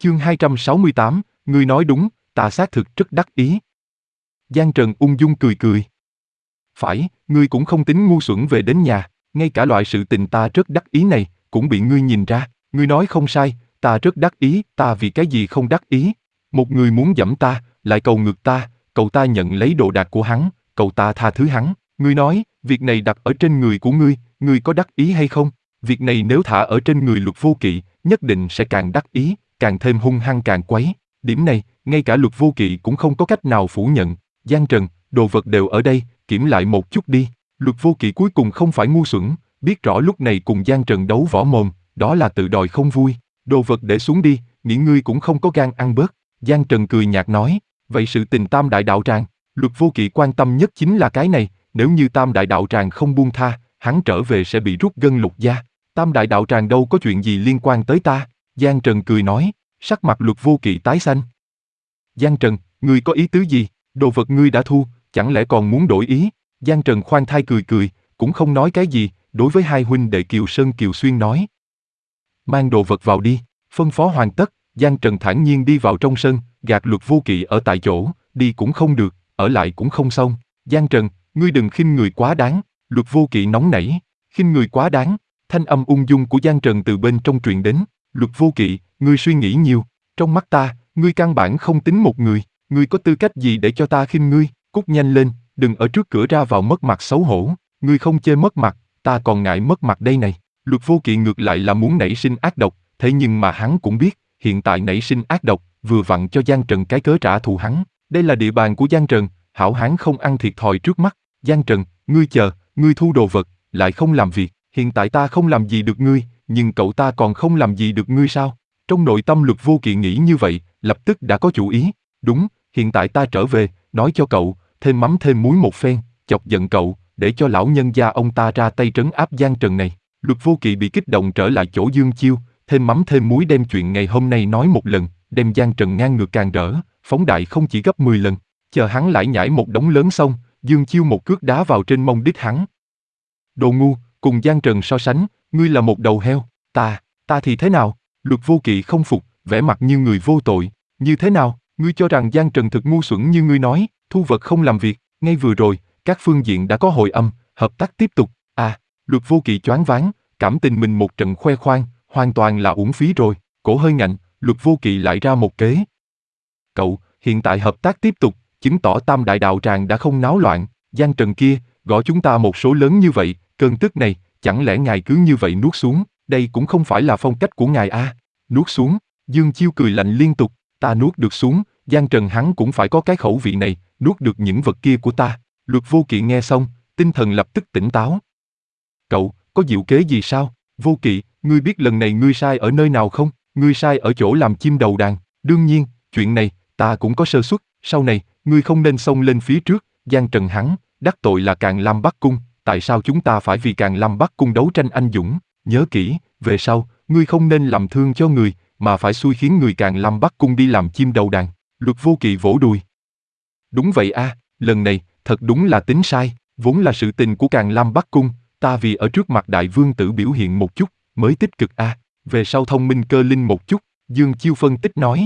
Chương 268, ngươi nói đúng, ta xác thực rất đắc ý. Giang Trần ung dung cười cười. Phải, ngươi cũng không tính ngu xuẩn về đến nhà, ngay cả loại sự tình ta rất đắc ý này, cũng bị ngươi nhìn ra, ngươi nói không sai, ta rất đắc ý, ta vì cái gì không đắc ý? Một người muốn giẫm ta, lại cầu ngược ta, cầu ta nhận lấy đồ đạc của hắn, cầu ta tha thứ hắn, ngươi nói, việc này đặt ở trên người của ngươi có đắc ý hay không? Việc này nếu thả ở trên người Luật Vô Kỵ, nhất định sẽ càng đắc ý, càng thêm hung hăng càng quấy. Điểm này, ngay cả Luật Vô Kỵ cũng không có cách nào phủ nhận. Giang Trần, đồ vật đều ở đây, kiểm lại một chút đi. Luật Vô Kỵ cuối cùng không phải ngu xuẩn, biết rõ lúc này cùng Giang Trần đấu võ mồm, đó là tự đòi không vui. Đồ vật để xuống đi, nghĩ ngươi cũng không có gan ăn bớt. Giang Trần cười nhạt nói, vậy sự tình Tam Đại Đạo Tràng, Luật Vô Kỵ quan tâm nhất chính là cái này, nếu như Tam Đại Đạo Tràng không buông tha, hắn trở về sẽ bị rút gân lục da. Tam Đại Đạo Tràng đâu có chuyện gì liên quan tới ta? Giang Trần cười nói, sắc mặt Luật Vô Kỵ tái xanh. Giang Trần, ngươi có ý tứ gì? Đồ vật ngươi đã thu, chẳng lẽ còn muốn đổi ý? Giang Trần khoan thai cười cười, cũng không nói cái gì, đối với hai huynh đệ Kiều Sơn Kiều Xuyên nói. Mang đồ vật vào đi, phân phó hoàn tất, Giang Trần thản nhiên đi vào trong sân, gạt Luật Vô Kỵ ở tại chỗ, đi cũng không được, ở lại cũng không xong. Giang Trần, ngươi đừng khinh người quá đáng, Luật Vô Kỵ nóng nảy, khinh người quá đáng, thanh âm ung dung của Giang Trần từ bên trong truyền đến, Luật Vô Kỵ, ngươi suy nghĩ nhiều, trong mắt ta, ngươi căn bản không tính một người, ngươi có tư cách gì để cho ta khinh ngươi, cút nhanh lên, đừng ở trước cửa ra vào mất mặt xấu hổ, ngươi không chê mất mặt, ta còn ngại mất mặt đây này. Luật Vô Kỵ ngược lại là muốn nảy sinh ác độc, thế nhưng mà hắn cũng biết, hiện tại nảy sinh ác độc, vừa vặn cho Giang Trần cái cớ trả thù hắn, đây là địa bàn của Giang Trần, hảo hán không ăn thiệt thòi trước mắt. Giang Trần, ngươi chờ, ngươi thu đồ vật, lại không làm việc, hiện tại ta không làm gì được ngươi, nhưng cậu ta còn không làm gì được ngươi sao? Trong nội tâm Luật Vô Kỵ nghĩ như vậy, lập tức đã có chủ ý, đúng, hiện tại ta trở về, nói cho cậu, thêm mắm thêm muối một phen, chọc giận cậu, để cho lão nhân gia ông ta ra tay trấn áp Giang Trần này. Luật Vô Kỵ bị kích động trở lại chỗ Dương Chiêu, thêm mắm thêm muối đem chuyện ngày hôm nay nói một lần, đem Giang Trần ngang ngược càng rỡ, phóng đại không chỉ gấp 10 lần. Chờ hắn lại nhảy một đống lớn xong, Dương Chiêu một cước đá vào trên mông đít hắn. Đồ ngu, cùng Giang Trần so sánh, ngươi là một đầu heo, ta thì thế nào? Luật Vô Kỵ không phục, vẻ mặt như người vô tội, như thế nào? Ngươi cho rằng Giang Trần thực ngu xuẩn như ngươi nói, thu vật không làm việc, ngay vừa rồi, các phương diện đã có hồi âm, hợp tác tiếp tục. Luật Vô Kỵ choáng váng, cảm tình mình một trận khoe khoang, hoàn toàn là uổng phí rồi, cổ hơi ngạnh, Luật Vô Kỵ lại ra một kế. Cậu, hiện tại hợp tác tiếp tục, chứng tỏ Tam Đại Đạo Tràng đã không náo loạn, Giang Trần kia, gõ chúng ta một số lớn như vậy, cơn tức này, chẳng lẽ ngài cứ như vậy nuốt xuống, đây cũng không phải là phong cách của ngài a. Nuốt xuống, Dương Chiêu cười lạnh liên tục, ta nuốt được xuống, Giang Trần hắn cũng phải có cái khẩu vị này, nuốt được những vật kia của ta. Luật Vô Kỵ nghe xong, tinh thần lập tức tỉnh táo. Cậu, có diệu kế gì sao? Vô Kỵ, ngươi biết lần này ngươi sai ở nơi nào không? Ngươi sai ở chỗ làm chim đầu đàn, đương nhiên, chuyện này, ta cũng có sơ suất, sau này, ngươi không nên xông lên phía trước, Giang Trần hắn, đắc tội là Càn Lam Bắc Cung, tại sao chúng ta phải vì Càn Lam Bắc Cung đấu tranh anh dũng? Nhớ kỹ, về sau, ngươi không nên làm thương cho người, mà phải xui khiến người Càn Lam Bắc Cung đi làm chim đầu đàn. Luật Vô Kỵ vỗ đùi. Đúng vậy a, lần này, thật đúng là tính sai, vốn là sự tình của Càn Lam Bắc Cung, ta vì ở trước mặt đại vương tử biểu hiện một chút, mới tích cực a, về sau thông minh cơ linh một chút, Dương Chiêu phân tích nói.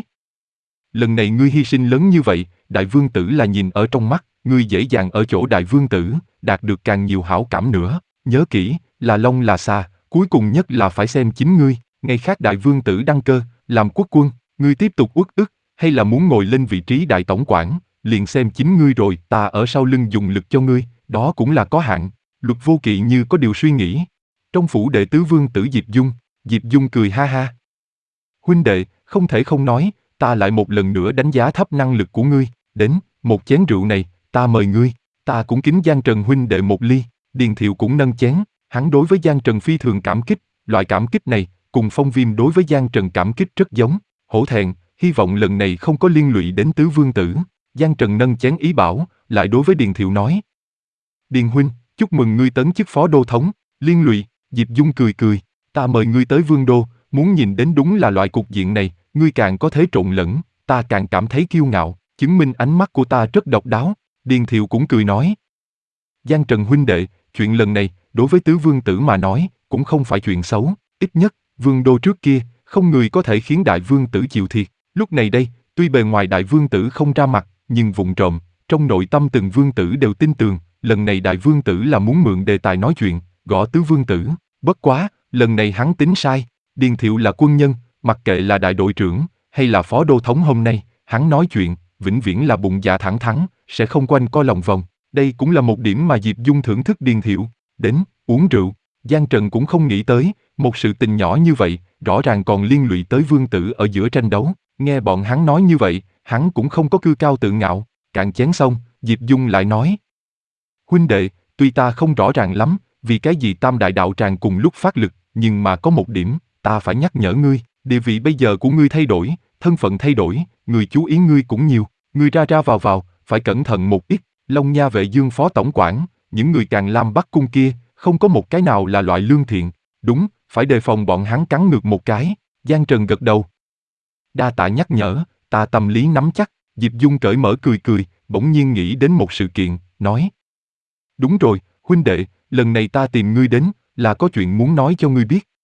Lần này ngươi hy sinh lớn như vậy, đại vương tử là nhìn ở trong mắt, ngươi dễ dàng ở chỗ đại vương tử, đạt được càng nhiều hảo cảm nữa, nhớ kỹ, là long là xà, cuối cùng nhất là phải xem chính ngươi, ngày khác đại vương tử đăng cơ, làm quốc quân, ngươi tiếp tục uất ức, hay là muốn ngồi lên vị trí đại tổng quản, liền xem chính ngươi rồi, ta ở sau lưng dùng lực cho ngươi, đó cũng là có hạn. Luật Vô Kỵ như có điều suy nghĩ. Trong phủ đệ tứ vương tử Diệp Dung cười ha ha. Huynh đệ, không thể không nói, ta lại một lần nữa đánh giá thấp năng lực của ngươi, đến, một chén rượu này, ta mời ngươi, ta cũng kính Giang Trần huynh đệ một ly, Điền Thiệu cũng nâng chén, hắn đối với Giang Trần phi thường cảm kích, loại cảm kích này, cùng Phong Viêm đối với Giang Trần cảm kích rất giống, hổ thẹn, hy vọng lần này không có liên lụy đến tứ vương tử. Giang Trần nâng chén ý bảo, lại đối với Điền Thiệu nói. Điền huynh, chúc mừng ngươi tấn chức phó đô thống, liên lụy, Diệp Dung cười cười, ta mời ngươi tới vương đô, muốn nhìn đến đúng là loại cục diện này, ngươi càng có thế trộn lẫn, ta càng cảm thấy kiêu ngạo, chứng minh ánh mắt của ta rất độc đáo. Điền Thiệu cũng cười nói. Giang Trần huynh đệ, chuyện lần này, đối với tứ vương tử mà nói, cũng không phải chuyện xấu, ít nhất, vương đô trước kia, không người có thể khiến đại vương tử chịu thiệt. Lúc này đây, tuy bề ngoài đại vương tử không ra mặt, nhưng vụng trộm, trong nội tâm từng vương tử đều tin tưởng, lần này đại vương tử là muốn mượn đề tài nói chuyện, gõ tứ vương tử. Bất quá, lần này hắn tính sai, Điền Thiệu là quân nhân, mặc kệ là đại đội trưởng, hay là phó đô thống hôm nay, hắn nói chuyện, vĩnh viễn là bụng dạ thẳng thắn, sẽ không quanh co lòng vòng. Đây cũng là một điểm mà Diệp Dung thưởng thức Điền Thiệu. Đến, uống rượu. Giang Trần cũng không nghĩ tới, một sự tình nhỏ như vậy, rõ ràng còn liên lụy tới vương tử ở giữa tranh đấu. Nghe bọn hắn nói như vậy, hắn cũng không có cư cao tự ngạo. Cạn chén xong, Diệp Dung lại nói. Huynh đệ, tuy ta không rõ ràng lắm, vì cái gì tam đại đạo tràng cùng lúc phát lực, nhưng mà có một điểm, ta phải nhắc nhở ngươi, địa vị bây giờ của ngươi thay đổi, thân phận thay đổi, người chú ý ngươi cũng nhiều, ngươi ra ra vào, phải cẩn thận một ít. Long Nha Vệ Dương phó tổng quản, những người Càn Lam Bắc cung kia, không có một cái nào là loại lương thiện. Đúng, phải đề phòng bọn hắn cắn ngược một cái. Giang Trần gật đầu. Đa tạ nhắc nhở, ta tâm lý nắm chắc. Diệp Dung cởi mở cười, bỗng nhiên nghĩ đến một sự kiện, nói. Đúng rồi, huynh đệ, lần này ta tìm ngươi đến, là có chuyện muốn nói cho ngươi biết.